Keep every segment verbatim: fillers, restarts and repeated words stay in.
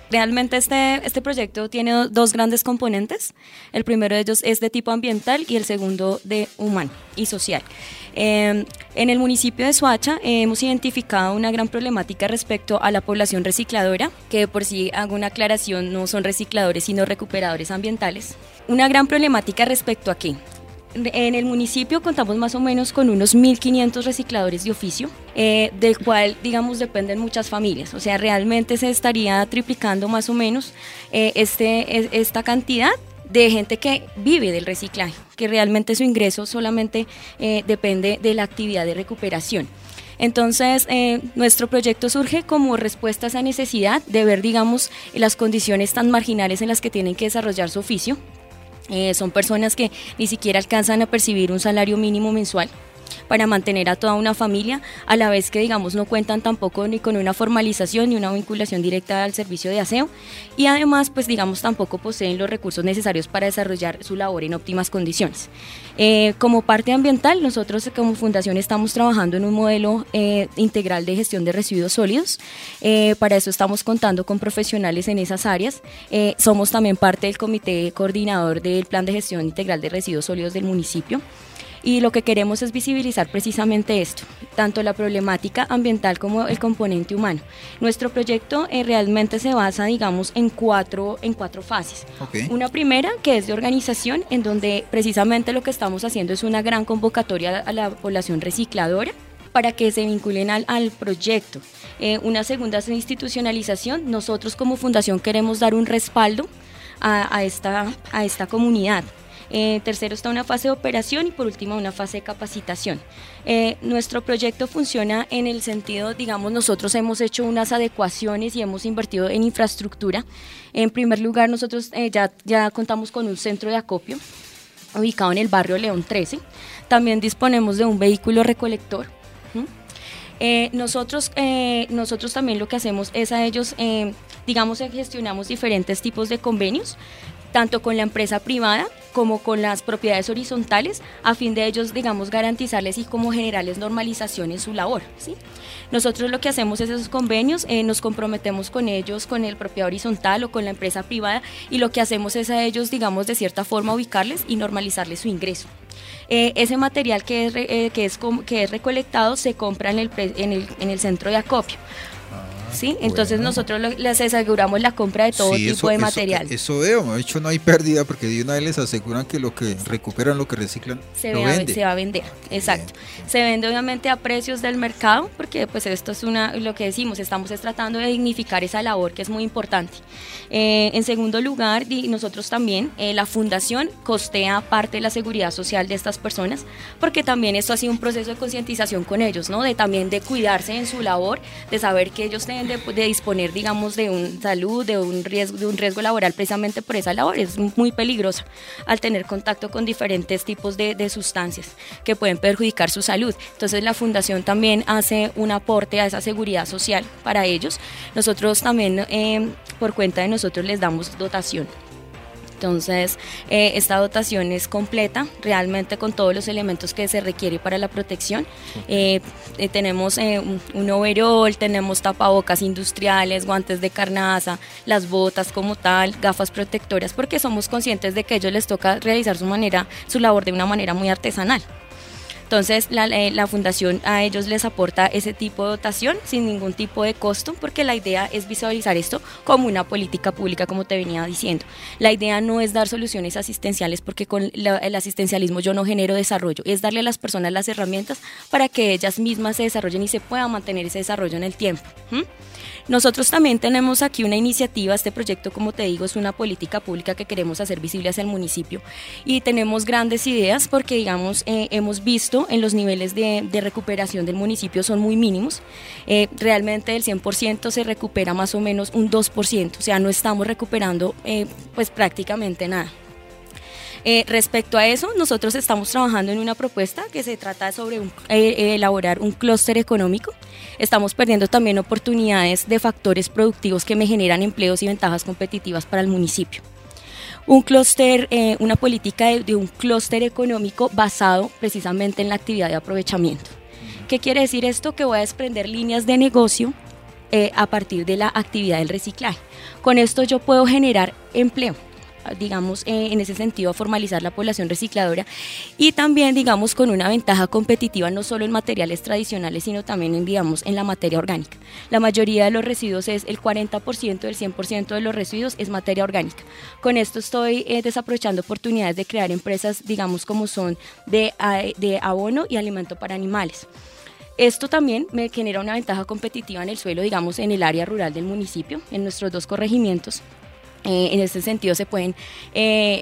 Realmente este, este proyecto tiene do- dos grandes componentes. El primero de ellos es de tipo ambiental y el segundo de humano y social. Eh, en el municipio de Soacha eh, hemos identificado una gran problemática respecto a la población recicladora, que de por sí, hago una aclaración, no son recicladores sino recuperadores ambientales. Una gran problemática respecto a qué. En el municipio contamos más o menos con unos mil quinientos recicladores de oficio, eh, del cual, digamos, dependen muchas familias. O sea, realmente se estaría triplicando más o menos eh, este, es, esta cantidad de gente que vive del reciclaje, que realmente su ingreso solamente eh, depende de la actividad de recuperación. Entonces, eh, nuestro proyecto surge como respuesta a esa necesidad de ver, digamos, las condiciones tan marginales en las que tienen que desarrollar su oficio. Eh, son personas que ni siquiera alcanzan a percibir un salario mínimo mensual para mantener a toda una familia, a la vez que, digamos, no cuentan tampoco ni con una formalización ni una vinculación directa al servicio de aseo, y además, pues, digamos, tampoco poseen los recursos necesarios para desarrollar su labor en óptimas condiciones. Eh, como parte ambiental, nosotros como fundación estamos trabajando en un modelo eh, integral de gestión de residuos sólidos. Eh, para eso estamos contando con profesionales en esas áreas. Eh, somos también parte del comité coordinador del Plan de Gestión Integral de Residuos Sólidos del municipio. Y lo que queremos es visibilizar precisamente esto, tanto la problemática ambiental como el componente humano. Nuestro proyecto eh, realmente se basa, digamos, en cuatro, en cuatro fases. Okay. Una primera, que es de organización, en donde precisamente lo que estamos haciendo es una gran convocatoria a la población recicladora para que se vinculen al, al proyecto. Eh, una segunda es de institucionalización. Nosotros como fundación queremos dar un respaldo a, a, esta, a esta comunidad. Eh, tercero está una fase de operación y por último una fase de capacitación. Eh, nuestro proyecto funciona en el sentido, digamos, nosotros hemos hecho unas adecuaciones y hemos invertido en infraestructura. En primer lugar, nosotros eh, ya, ya contamos con un centro de acopio ubicado en el barrio León trece. También disponemos de un vehículo recolector. ¿Mm? Eh, nosotros, eh, nosotros también lo que hacemos es a ellos, eh, digamos, gestionamos diferentes tipos de convenios, tanto con la empresa privada como con las propiedades horizontales, a fin de ellos, digamos, garantizarles y como generarles normalización en su labor, ¿sí? Nosotros lo que hacemos es esos convenios, eh, nos comprometemos con ellos, con el propiedad horizontal o con la empresa privada, y lo que hacemos es a ellos, digamos, de cierta forma ubicarles y normalizarles su ingreso. Eh, ese material que es, eh, que, es, que es recolectado se compra en el, en el, en el centro de acopio. ¿Sí? Entonces bueno, nosotros lo, les aseguramos la compra de todo sí, tipo eso, de material. Eso, eso veo, de hecho no hay pérdida porque de una vez les aseguran que lo que recuperan, lo que reciclan, se, lo va, vende. se va a vender, exacto. Bien. Se vende obviamente a precios del mercado porque pues esto es una, lo que decimos, estamos es tratando de dignificar esa labor que es muy importante. Eh, en segundo lugar, nosotros también, eh, la fundación costea parte de la seguridad social de estas personas, porque también esto ha sido un proceso de concientización con ellos, ¿no? De también de cuidarse en su labor, de saber que ellos deben de, de disponer, digamos, de un salud, de un riesgo, de un riesgo laboral precisamente por esa labor. Es muy peligroso al tener contacto con diferentes tipos de, de sustancias que pueden perjudicar su salud. Entonces la fundación también hace un aporte a esa seguridad social para ellos. Nosotros también, eh, por cuenta de nosotros, les damos dotación. Entonces, eh, esta dotación es completa, realmente con todos los elementos que se requiere para la protección. Eh, eh, tenemos eh, un, un overol, tenemos tapabocas industriales, guantes de carnaza, las botas como tal, gafas protectoras, porque somos conscientes de que a ellos les toca realizar su manera, su labor de una manera muy artesanal. Entonces la, la fundación a ellos les aporta ese tipo de dotación sin ningún tipo de costo, porque la idea es visualizar esto como una política pública, como te venía diciendo. La idea no es dar soluciones asistenciales, porque con la, el asistencialismo yo no genero desarrollo, es darle a las personas las herramientas para que ellas mismas se desarrollen y se pueda mantener ese desarrollo en el tiempo. ¿Mm? Nosotros también tenemos aquí una iniciativa, este proyecto, como te digo, es una política pública que queremos hacer visible hacia el municipio, y tenemos grandes ideas porque, digamos, eh, hemos visto en los niveles de, de recuperación del municipio son muy mínimos. Eh, realmente del cien por ciento se recupera más o menos un dos por ciento, o sea, no estamos recuperando eh, pues prácticamente nada. Eh, respecto a eso, nosotros estamos trabajando en una propuesta que se trata sobre un, eh, elaborar un clúster económico. Estamos perdiendo también oportunidades de factores productivos que me generan empleos y ventajas competitivas para el municipio. Un clúster, eh, una política de, de un clúster económico basado precisamente en la actividad de aprovechamiento. ¿Qué quiere decir esto? Que voy a desprender líneas de negocio eh, a partir de la actividad del reciclaje. Con esto yo puedo generar empleo, digamos, eh, en ese sentido, a formalizar la población recicladora y también, digamos, con una ventaja competitiva no solo en materiales tradicionales, sino también en, digamos, en la materia orgánica. La mayoría de los residuos es el cuarenta por ciento, el cien por ciento de los residuos es materia orgánica. Con esto estoy eh, desaprovechando oportunidades de crear empresas, digamos, como son de, de abono y alimento para animales. Esto también me genera una ventaja competitiva en el suelo, digamos, en el área rural del municipio, en nuestros dos corregimientos. Eh, en ese sentido se pueden eh,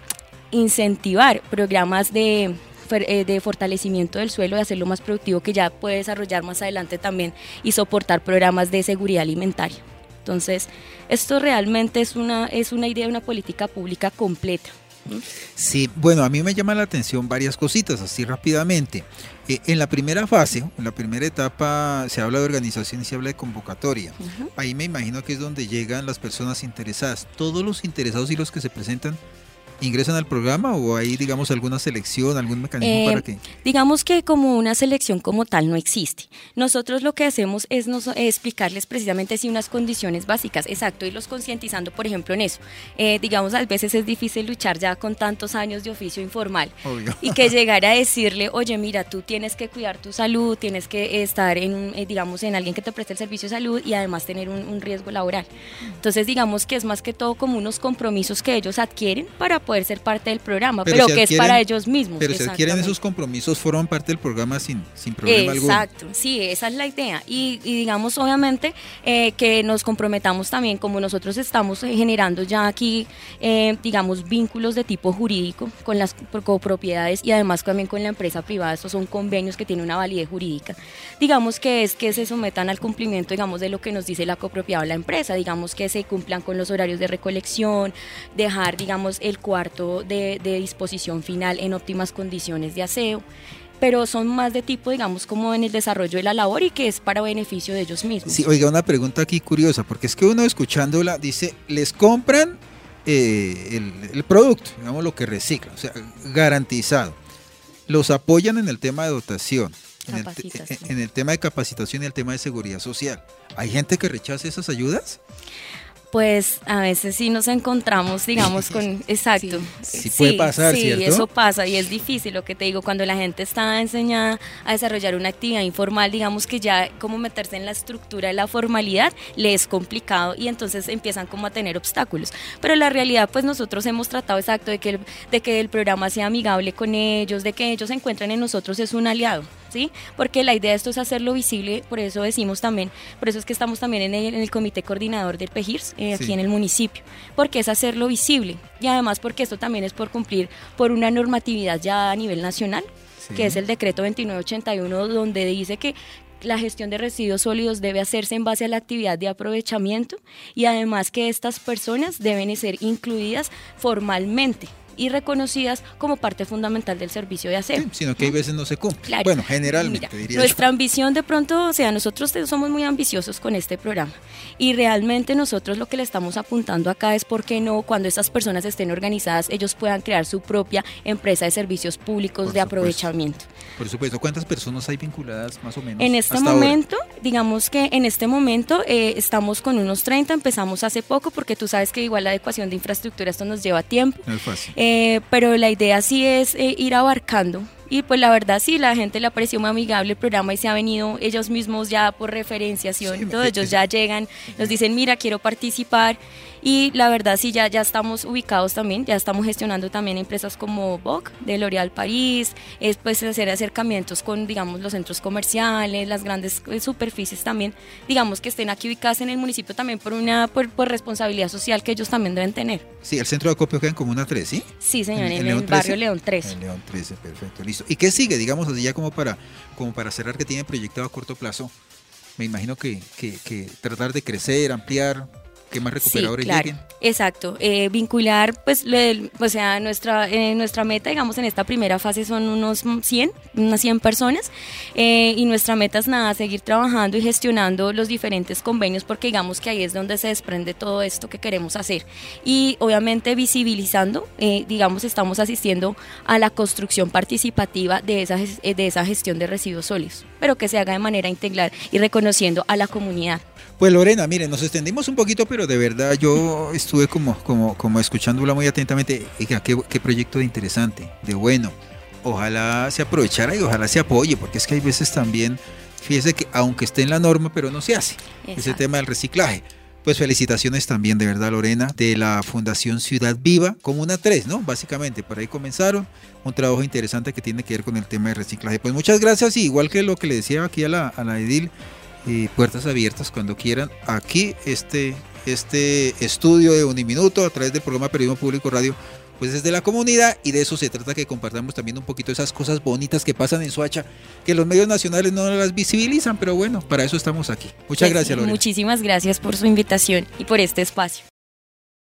incentivar programas de, de fortalecimiento del suelo, de hacerlo más productivo, que ya puede desarrollar más adelante también y soportar programas de seguridad alimentaria. Entonces, esto realmente es una, es una idea de una política pública completa. Sí, bueno, a mí me llama la atención varias cositas, así rápidamente. Eh, en la primera fase, en la primera etapa, se habla de organización y se habla de convocatoria. Uh-huh. Ahí me imagino que es donde llegan las personas interesadas. ¿Todos los interesados y los que se presentan ingresan al programa o hay, digamos, alguna selección, algún mecanismo eh, para que...? Digamos que como una selección como tal no existe. Nosotros lo que hacemos es nos, eh, explicarles precisamente sí unas condiciones básicas, exacto, y los concientizando, por ejemplo, en eso. Eh, digamos, a veces es difícil luchar ya con tantos años de oficio informal. Obvio. Y que llegar a decirle, oye, mira, tú tienes que cuidar tu salud, tienes que estar en, un, eh, digamos, en alguien que te preste el servicio de salud y además tener un, un riesgo laboral. Entonces, digamos que es más que todo como unos compromisos que ellos adquieren para poder ser parte del programa, pero, pero que adquieren, es para ellos mismos. Pero si adquieren esos compromisos, forman parte del programa sin, sin problema alguno. Exacto, sí, esa es la idea. Y, y digamos, obviamente, eh, que nos comprometamos también, como nosotros estamos generando ya aquí, eh, digamos, vínculos de tipo jurídico con las copropiedades y además también con la empresa privada. Estos son convenios que tienen una validez jurídica. Digamos que es que se sometan al cumplimiento, digamos, de lo que nos dice la copropiedad o la empresa. Digamos que se cumplan con los horarios de recolección, dejar, digamos, el cuarto De, de disposición final en óptimas condiciones de aseo, pero son más de tipo, digamos, como en el desarrollo de la labor y que es para beneficio de ellos mismos. Sí, oiga, una pregunta aquí curiosa, porque es que uno escuchándola dice, les compran eh, el, el producto, digamos, lo que reciclan, o sea, garantizado. Los apoyan en el tema de dotación, en el, en el tema de capacitación y el tema de seguridad social. ¿Hay gente que rechaza esas ayudas? Pues a veces sí nos encontramos, digamos, con... Exacto. Sí, sí puede pasar, sí, ¿cierto? Sí, eso pasa y es difícil, lo que te digo, cuando la gente está enseñada a desarrollar una actividad informal, digamos que ya como meterse en la estructura de la formalidad le es complicado y entonces empiezan como a tener obstáculos. Pero la realidad, pues nosotros hemos tratado, exacto, de que el, de que el programa sea amigable con ellos, de que ellos se encuentren en nosotros es un aliado. ¿Sí? Porque la idea de esto es hacerlo visible, por eso decimos también, por eso es que estamos también en el, en el comité coordinador del P E G I R S, eh, aquí sí. en el municipio, porque es hacerlo visible y además porque esto también es por cumplir por una normatividad ya a nivel nacional, sí. que es el decreto veintinueve ochenta y uno, donde dice que la gestión de residuos sólidos debe hacerse en base a la actividad de aprovechamiento y además que estas personas deben ser incluidas formalmente y reconocidas como parte fundamental del servicio de aseo. Sí, sino que hay veces no se cumple. Claro. Bueno, generalmente Mira, diría nuestra yo. ambición de pronto, o sea, nosotros somos muy ambiciosos con este programa y realmente nosotros lo que le estamos apuntando acá es por qué no, cuando estas personas estén organizadas, ellos puedan crear su propia empresa de servicios públicos por de supuesto. aprovechamiento. Por supuesto, ¿cuántas personas hay vinculadas más o menos? En este momento, ahora? digamos que en este momento eh, estamos con unos treinta, empezamos hace poco porque tú sabes que igual la adecuación de infraestructura esto nos lleva tiempo. No es fácil. Eh, pero la idea sí es eh, ir abarcando y pues la verdad sí, la gente le pareció muy amigable el programa y se ha venido ellos mismos ya por referenciación, sí, todos ellos ya llegan, nos dicen mira quiero participar y la verdad sí ya, ya estamos ubicados también, ya estamos gestionando también empresas como Vogue de L'Oréal París, es pues hacer acercamientos con digamos los centros comerciales, las grandes eh, superficies también, digamos que estén aquí ubicadas en el municipio también por una por, por responsabilidad social que ellos también deben tener. Sí, el centro de acopio queda en Comuna tres, ¿sí? Sí señor, en, en, en el barrio León trece. En León trece, perfecto, listo. ¿Y qué sigue, digamos así ya como para, como para cerrar que tiene proyectado a corto plazo? Me imagino que, que, que tratar de crecer, ampliar. que más recuperadores sí, claro, lleguen. Exacto, eh, vincular, pues, le, o sea, nuestra, eh, nuestra meta, digamos, en esta primera fase son unos cien, unas cien personas, eh, y nuestra meta es nada, seguir trabajando y gestionando los diferentes convenios, porque digamos que ahí es donde se desprende todo esto que queremos hacer, y obviamente visibilizando, eh, digamos, estamos asistiendo a la construcción participativa de esa, de esa gestión de residuos sólidos, pero que se haga de manera integral y reconociendo a la comunidad. Pues Lorena, miren, nos extendimos un poquito, pero de verdad yo estuve como, como, como escuchándola muy atentamente. Oiga, qué, qué proyecto de interesante, de bueno. Ojalá se aprovechara y ojalá se apoye, porque es que hay veces también, fíjese que aunque esté en la norma, pero no se hace. Exacto. Ese tema del reciclaje. Pues felicitaciones también, de verdad, Lorena, de la Fundación Ciudad Viva, Comuna tres, ¿no? Básicamente, por ahí comenzaron un trabajo interesante que tiene que ver con el tema de reciclaje. Pues muchas gracias, y igual que lo que le decía aquí a la, a la edil, eh, puertas abiertas cuando quieran. Aquí este, este estudio de Uniminuto a través del programa Periodismo Público Radio, pues es de la comunidad, y de eso se trata, que compartamos también un poquito esas cosas bonitas que pasan en Soacha, que los medios nacionales no las visibilizan, pero bueno, para eso estamos aquí. Muchas pues, gracias, Lorena. Muchísimas gracias por su invitación y por este espacio.